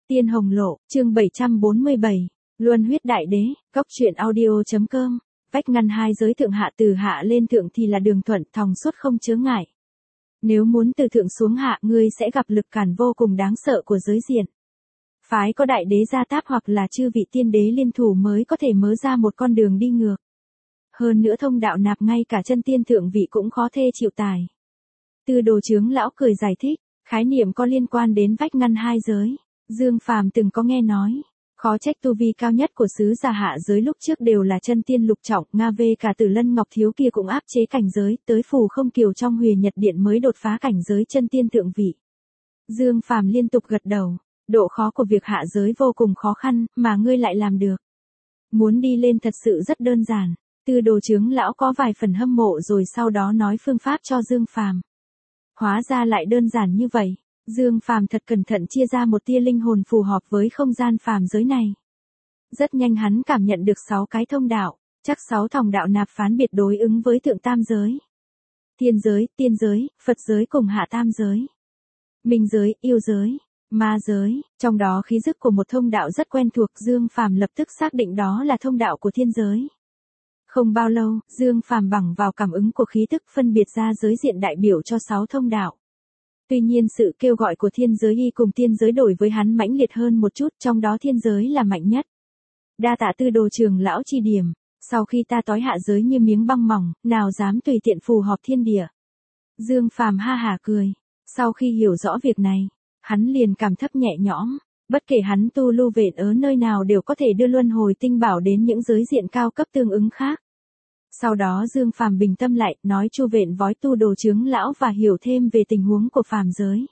Tiên Hồng Lộ, chương 747, Luân huyết đại đế, góc truyện audio.com, vách ngăn hai giới thượng hạ từ hạ lên thượng thì là đường thuận thòng suốt không chướng ngại. Nếu muốn từ thượng xuống hạ ngươi sẽ gặp lực cản vô cùng đáng sợ của giới diện. Phái có đại đế gia táp hoặc là chư vị tiên đế liên thủ mới có thể mớ ra một con đường đi ngược. Hơn nữa thông đạo nạp ngay cả chân tiên thượng vị cũng khó thê chịu tài. Tư Đồ Chướng lão cười giải thích, khái niệm có liên quan đến vách ngăn hai giới. Dương Phàm từng có nghe nói, khó trách tu vi cao nhất của sứ giả hạ giới lúc trước đều là chân tiên lục trọng, Nga về cả Tử Lân Ngọc Thiếu kia cũng áp chế cảnh giới, tới Phù Không Kiều trong Huyền Nhật Điện mới đột phá cảnh giới chân tiên thượng vị. Dương Phàm liên tục gật đầu, độ khó của việc hạ giới vô cùng khó khăn, mà ngươi lại làm được. Muốn đi lên thật sự rất đơn giản. Tư Đồ Chướng lão có vài phần hâm mộ rồi sau đó nói phương pháp cho Dương Phàm. Hóa ra lại đơn giản như vậy. Dương Phàm thật cẩn thận chia ra một tia linh hồn phù hợp với không gian phàm giới này. Rất nhanh hắn cảm nhận được 6 cái thông đạo, chắc 6 thông đạo nạp phán biệt đối ứng với thượng tam giới. Thiên giới, tiên giới, Phật giới cùng hạ tam giới. Minh giới, yêu giới, ma giới, trong đó khí tức của một thông đạo rất quen thuộc, Dương Phàm lập tức xác định đó là thông đạo của thiên giới. Không bao lâu, Dương Phàm bằng vào cảm ứng của khí tức phân biệt ra giới diện đại biểu cho 6 thông đạo. Tuy nhiên sự kêu gọi của thiên giới y cùng tiên giới đổi với hắn mãnh liệt hơn một chút, trong đó thiên giới là mạnh nhất. Đa tạ Tư Đồ Trường lão chỉ điểm, sau khi ta tói hạ giới như miếng băng mỏng, nào dám tùy tiện phù hợp thiên địa. Dương Phàm ha hả cười, sau khi hiểu rõ việc này, hắn liền cảm thấp nhẹ nhõm, bất kể hắn tu lưu về ở nơi nào đều có thể đưa luân hồi tinh bảo đến những giới diện cao cấp tương ứng khác. Sau đó Dương Phàm bình tâm lại, nói chu vện vói Tu Đồ Chướng lão và hiểu thêm về tình huống của phàm giới.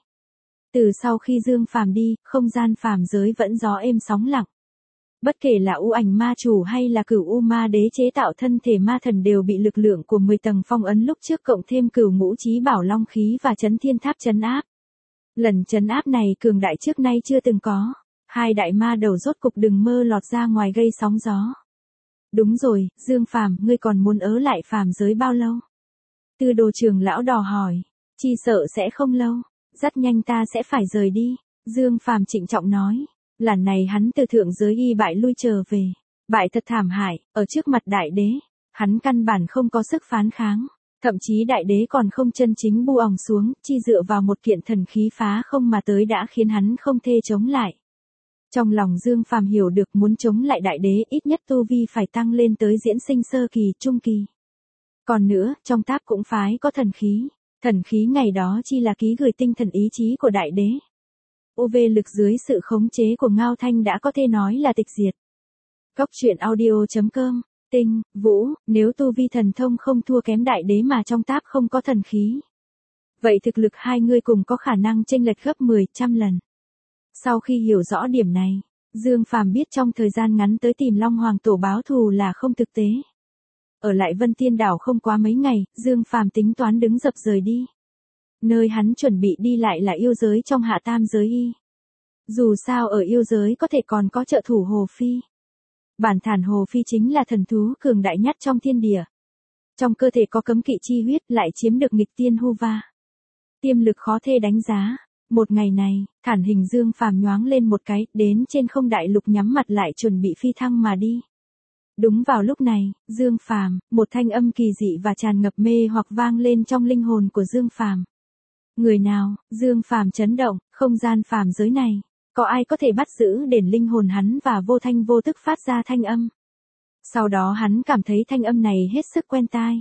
Từ sau khi Dương Phàm đi, không gian phàm giới vẫn gió êm sóng lặng. Bất kể là U Ảnh Ma Chủ hay là Cửu U Ma Đế chế tạo thân thể ma thần đều bị lực lượng của 10 tầng phong ấn lúc trước cộng thêm Cửu Ngũ Chí Bảo Long khí và Chấn Thiên Tháp trấn áp. Lần trấn áp này cường đại trước nay chưa từng có, hai đại ma đầu rốt cục đừng mơ lọt ra ngoài gây sóng gió. Đúng rồi, Dương Phàm, ngươi còn muốn ở lại phàm giới bao lâu? Tư Đồ Trường lão đỏ hỏi, chi sợ sẽ không lâu, rất nhanh ta sẽ phải rời đi. Dương Phàm trịnh trọng nói, lần này hắn từ thượng giới y bại lui trở về, bại thật thảm hại, ở trước mặt đại đế, hắn căn bản không có sức phán kháng, thậm chí đại đế còn không chân chính bu ỏng xuống, chi dựa vào một kiện thần khí phá không mà tới đã khiến hắn không thể chống lại. Trong lòng Dương Phàm hiểu được muốn chống lại đại đế ít nhất tu vi phải tăng lên tới diễn sinh sơ kỳ, trung kỳ. Còn nữa, trong tháp cũng phái có thần khí ngày đó chi là ký gửi tinh thần ý chí của đại đế. UV lực dưới sự khống chế của Ngao Thanh đã có thể nói là tịch diệt. Góc truyện audio.com, Tinh, Vũ, nếu tu vi thần thông không thua kém đại đế mà trong tháp không có thần khí. Vậy thực lực hai người cùng có khả năng chênh lệch gấp 10-100 lần. Sau khi hiểu rõ điểm này, Dương Phàm biết trong thời gian ngắn tới tìm Long Hoàng Tổ báo thù là không thực tế. Ở lại Vân Tiên Đảo không quá mấy ngày, Dương Phàm tính toán đứng dập rời đi. Nơi hắn chuẩn bị đi lại là yêu giới trong hạ tam giới y. Dù sao ở yêu giới có thể còn có trợ thủ Hồ Phi. Bản thản Hồ Phi chính là thần thú cường đại nhất trong thiên địa. Trong cơ thể có cấm kỵ chi huyết lại chiếm được nghịch tiên hư va. Tiềm lực khó thê đánh giá. Một ngày này, thản hình Dương Phàm nhoáng lên một cái, đến trên không đại lục nhắm mặt lại chuẩn bị phi thăng mà đi. Đúng vào lúc này, Dương Phàm, một thanh âm kỳ dị và tràn ngập mê hoặc vang lên trong linh hồn của Dương Phàm. Người nào? Dương Phàm chấn động, không gian phàm giới này, có ai có thể bắt giữ đền linh hồn hắn và vô thanh vô tức phát ra thanh âm. Sau đó hắn cảm thấy thanh âm này hết sức quen tai.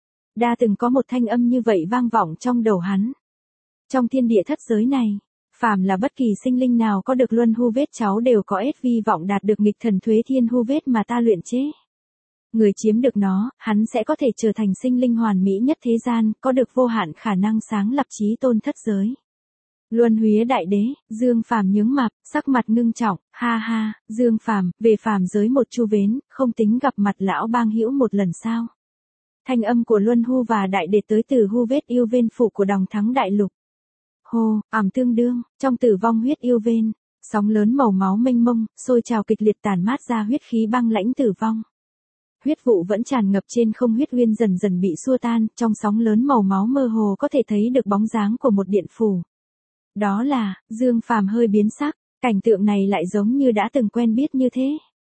Đã từng có một thanh âm như vậy vang vọng trong đầu hắn. Trong thiên địa thất giới này, phàm là bất kỳ sinh linh nào có được luân hu vết cháu đều có ết vi vọng đạt được nghịch thần thuế thiên hu vết mà ta luyện chế. Người chiếm được nó, hắn sẽ có thể trở thành sinh linh hoàn mỹ nhất thế gian, có được vô hạn khả năng sáng lập chí tôn thất giới. Luân huyết đại đế, Dương Phàm nhướng mặt, sắc mặt ngưng trọng, ha ha, Dương Phàm, về phàm giới một chu vến, không tính gặp mặt lão bang hữu một lần sao? Thanh âm của Luân Hu và đại đệ tới từ Hu vết yêu vên phủ của Đồng Thắng đại lục. Hô, ảm tương đương, trong tử vong huyết yêu vên, sóng lớn màu máu mênh mông, sôi trào kịch liệt tản mát ra huyết khí băng lãnh tử vong. Huyết vụ vẫn tràn ngập trên không, huyết uyên dần dần bị xua tan, trong sóng lớn màu máu mơ hồ có thể thấy được bóng dáng của một điện phủ. Đó là, Dương Phàm hơi biến sắc, Cảnh tượng này lại giống như đã từng quen biết như thế.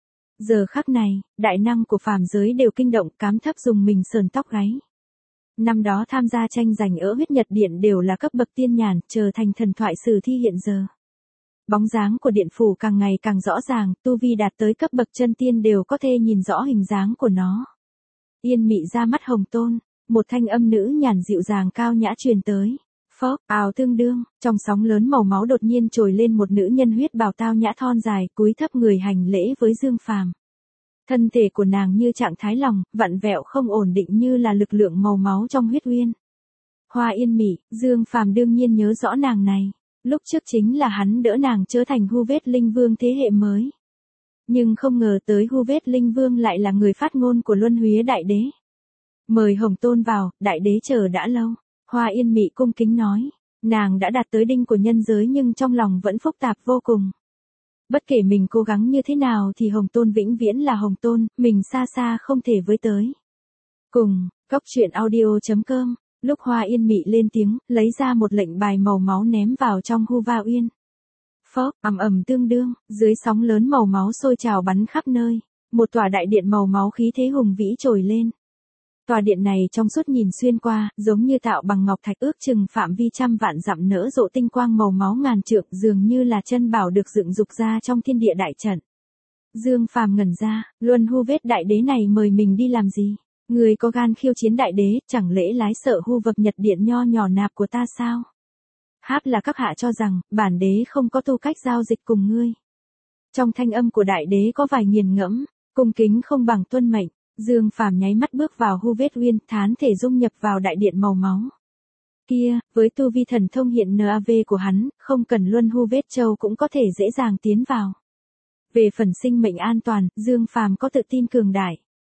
Giờ khắc này, đại năng của phàm giới đều kinh động, cám thấp dùng mình sờn tóc gáy. Năm đó tham gia tranh giành ở huyết nhật điện đều là cấp bậc tiên nhàn, trở thành thần thoại sử thi hiện giờ. Bóng dáng của điện phủ càng ngày càng rõ ràng, tu vi đạt tới cấp bậc chân tiên đều có thể nhìn rõ hình dáng của nó. Yên mị ra mắt Hồng Tôn, một thanh âm nữ nhàn dịu dàng cao nhã truyền tới. Phốc, ào tương đương, trong sóng lớn màu máu đột nhiên trồi lên một nữ nhân huyết bào tao nhã thon dài, cúi thấp người hành lễ với Dương Phàm. Thân thể của nàng như trạng thái lòng, vặn vẹo không ổn định như là lực lượng màu máu trong huyết uyên. Hoa Yên Mị, Dương Phàm đương nhiên nhớ rõ nàng này. Lúc trước chính là hắn đỡ nàng trở thành Hu Vết Linh Vương thế hệ mới. Nhưng không ngờ tới Hu Vết Linh Vương lại là người phát ngôn của Luân Huế Đại Đế. Mời Hồng Tôn vào, Đại Đế chờ đã lâu. Hoa Yên Mị cung kính nói, nàng đã đạt tới đỉnh của nhân giới nhưng trong lòng vẫn phức tạp vô cùng. Bất kể mình cố gắng như thế nào thì Hồng Tôn vĩnh viễn là Hồng Tôn, mình xa xa không thể với tới. Cùng, coctruyện.audio.com, lúc Hoa Yên Mị lên tiếng, lấy ra một lệnh bài màu máu ném vào trong Hu Va Uyên. Phốc, ầm ầm tương đương, dưới sóng lớn màu máu sôi trào bắn khắp nơi, một tòa đại điện màu máu khí thế hùng vĩ trồi lên. Tòa điện này trong suốt nhìn xuyên qua, giống như tạo bằng ngọc thạch, ước chừng phạm vi trăm vạn dặm nở rộ tinh quang màu máu ngàn trượng, dường như là chân bảo được dựng dục ra trong thiên địa đại trận. Dương Phàm ngẩn ra, Luân Hu Vết Đại Đế này mời mình đi làm gì? Người có gan khiêu chiến Đại Đế, chẳng lẽ lái sợ Hu Vập Nhật Điện nho nhỏ nạp của ta sao? Háp là các hạ cho rằng, bản đế không có tư cách giao dịch cùng ngươi. Trong thanh âm của Đại Đế có vài nghiền ngẫm, cung kính không bằng tuân mệnh. Dương Phàm nháy mắt bước vào Hu Vết Uyên, thán thể dung nhập vào đại điện màu máu. Kia, với tu vi thần thông hiện NAV của hắn, không cần Luân Hu Vết Châu cũng có thể dễ dàng tiến vào. Về phần sinh mệnh an toàn, Dương Phàm có tự tin cường đại.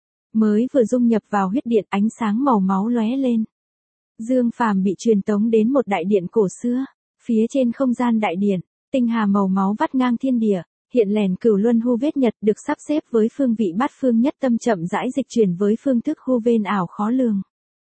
Mới vừa dung nhập vào huyết điện, ánh sáng màu máu lóe lên. Dương Phàm bị truyền tống đến một đại điện cổ xưa, phía trên không gian đại điện, tinh hà màu máu vắt ngang thiên địa. Hiện lèn cửu luân Hu Vết Nhật được sắp xếp với phương vị bát phương nhất tâm chậm rãi dịch chuyển với phương thức Hu Vên ảo khó lường.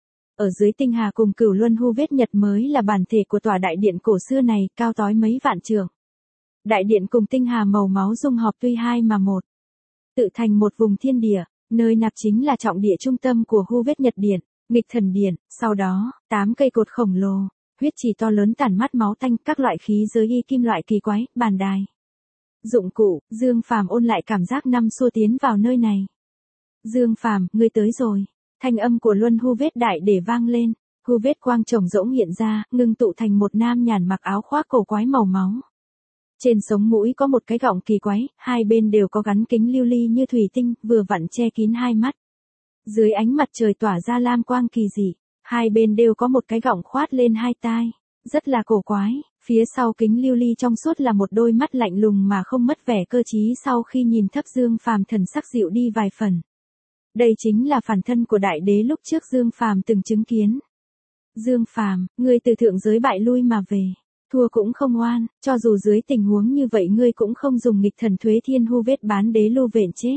Ở dưới tinh hà cùng cửu luân Hu Vết Nhật mới là bản thể của tòa đại điện cổ xưa này, cao tói mấy vạn trượng. Đại điện cùng tinh hà màu máu dung hợp tuy hai mà một, tự thành một vùng thiên địa, nơi nạp chính là trọng địa trung tâm của Hu Vết Nhật Điện, nghịch thần điện. Sau đó, 8 cây cột khổng lồ, huyết trì to lớn tản mát máu tanh, các loại khí giới y kim loại kỳ quái, bàn đài. Dụng cụ, Dương Phàm ôn lại cảm giác năm xưa tiến vào nơi này. Dương Phàm, ngươi tới rồi. Thanh âm của Luân Hu Vết Đại Đế vang lên, Hu Vết quang trồng rỗng hiện ra, ngưng tụ thành một nam nhàn mặc áo khoác cổ quái màu máu. Trên sống mũi có một cái gọng kỳ quái, hai bên đều có gắn kính lưu ly như thủy tinh, vừa vặn che kín hai mắt. Dưới ánh mặt trời tỏa ra lam quang kỳ dị, hai bên đều có một cái gọng khoát lên hai tai, rất là cổ quái. Phía sau kính lưu ly trong suốt là một đôi mắt lạnh lùng mà không mất vẻ cơ trí, sau khi nhìn thấp Dương Phàm thần sắc dịu đi vài phần. Đây chính là phản thân của Đại Đế lúc trước Dương Phàm từng chứng kiến. Dương Phàm, ngươi từ thượng giới bại lui mà về, thua cũng không oan, cho dù dưới tình huống như vậy ngươi cũng không dùng nghịch thần thuế thiên Hu Vết bán đế lưu vện chế.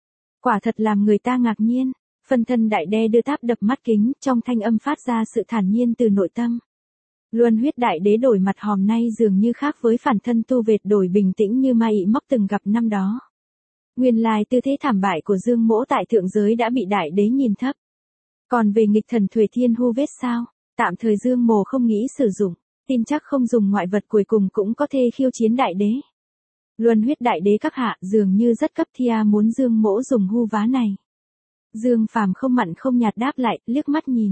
Quả thật làm người ta ngạc nhiên. Phân thân Đại Đế đưa tháp đập mắt kính, trong thanh âm phát ra sự thản nhiên từ nội tâm. Luân Huyết Đại Đế đổi mặt hòm nay dường như khác với phản thân tu vệt đổi bình tĩnh như ma ị móc từng gặp năm đó. Nguyên lai tư thế thảm bại của Dương Mỗ tại thượng giới đã bị Đại Đế nhìn thấp. Còn về nghịch thần thuế thiên Hu Vết sao, tạm thời Dương Mỗ không nghĩ sử dụng, tin chắc không dùng ngoại vật cuối cùng cũng có thể khiêu chiến Đại Đế. Luân Huyết Đại Đế các hạ dường như rất cấp thia muốn Dương Mỗ dùng hu vá này. Dương Phàm không mặn không nhạt đáp lại, liếc mắt nhìn.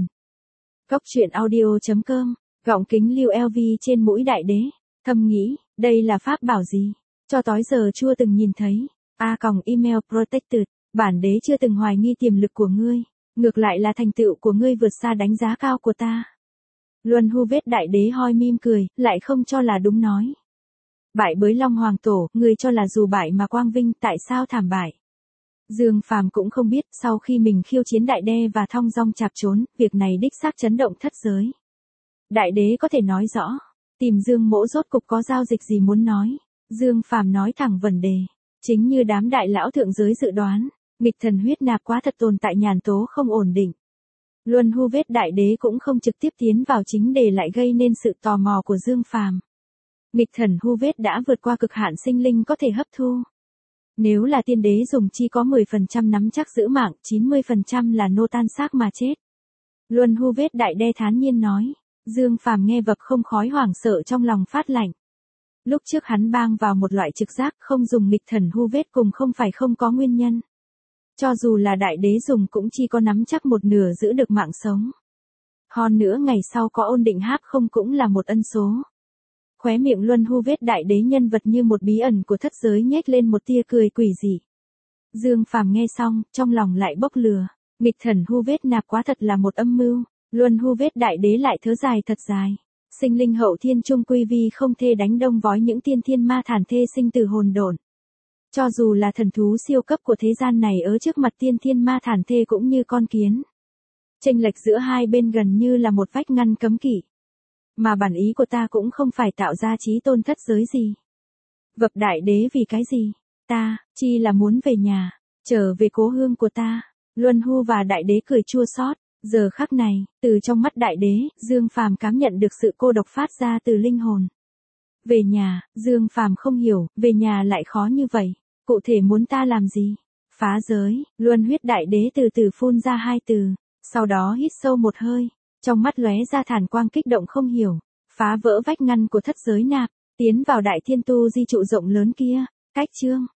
Coctruyện.audio.com, gọng kính lưu LV trên mũi Đại Đế, thầm nghĩ, đây là pháp bảo gì? Cho tới giờ chưa từng nhìn thấy. Email protected, bản đế chưa từng hoài nghi tiềm lực của ngươi, ngược lại là thành tựu của ngươi vượt xa đánh giá cao của ta. Luân Hu Vết Đại Đế hoi mím cười, lại không cho là đúng nói. Bại bới Long Hoàng Tổ, ngươi cho là dù bại mà quang vinh, tại sao thảm bại? Dương Phàm cũng không biết, sau khi mình khiêu chiến Đại Đế và thong dong chạp trốn, việc này đích xác chấn động thất giới. Đại Đế có thể nói rõ, tìm Dương Mỗ rốt cục có giao dịch gì muốn nói. Dương Phàm nói thẳng vấn đề, chính như đám đại lão thượng giới dự đoán, nghịch thần huyết nạp quá thật tồn tại nhàn tố không ổn định. Luân Hu Vết Đại Đế cũng không trực tiếp tiến vào chính đề lại gây nên sự tò mò của Dương Phàm. Nghịch thần hu vết đã vượt qua cực hạn sinh linh có thể hấp thu. Nếu là tiên đế dùng chi có 10% nắm chắc giữ mạng, 90% là nô tan xác mà chết. Luân hu vết đại đê thán nhiên nói. Dương Phàm nghe vập không khói hoảng sợ trong lòng phát lạnh. Lúc trước hắn bang vào một loại trực giác không dùng nghịch thần hu vết cùng không phải không có nguyên nhân. Cho dù là đại đế dùng cũng chỉ có nắm chắc một nửa giữ được mạng sống. Hơn nữa ngày sau có ôn định háp không cũng là một ân số. Khóe miệng Luân hu vết đại đế nhân vật như một bí ẩn của thất giới nhếch lên một tia cười quỷ dị. Dương Phàm nghe xong, trong lòng lại bốc lừa. Nghịch thần hu vết nạp quá thật là một âm mưu. Luân hu vết đại đế lại thớ dài thật dài. Sinh linh hậu thiên trung quy vi không thể đánh đông vói những tiên thiên ma thản thê sinh từ hồn độn. Cho dù là thần thú siêu cấp của thế gian này ở trước mặt tiên thiên ma thản thê cũng như con kiến. Chênh lệch giữa hai bên gần như là một vách ngăn cấm kỵ. Mà bản ý của ta cũng không phải tạo ra chí tôn thất giới gì. Vập đại đế vì cái gì? Ta, chi là muốn về nhà, trở về cố hương của ta. Luân hu và đại đế cười chua xót. Giờ khắc này, từ trong mắt đại đế, Dương Phàm cảm nhận được sự cô độc phát ra từ linh hồn. Về nhà, Dương Phàm không hiểu, về nhà lại khó như vậy. Cụ thể muốn ta làm gì? Phá giới, Luân huyết đại đế từ từ phun ra hai từ. Sau đó hít sâu một hơi. Trong mắt lóe ra thản quang kích động không hiểu. Phá vỡ vách ngăn của thất giới nạp. Tiến vào đại thiên tu di trụ rộng lớn kia. Cách chương.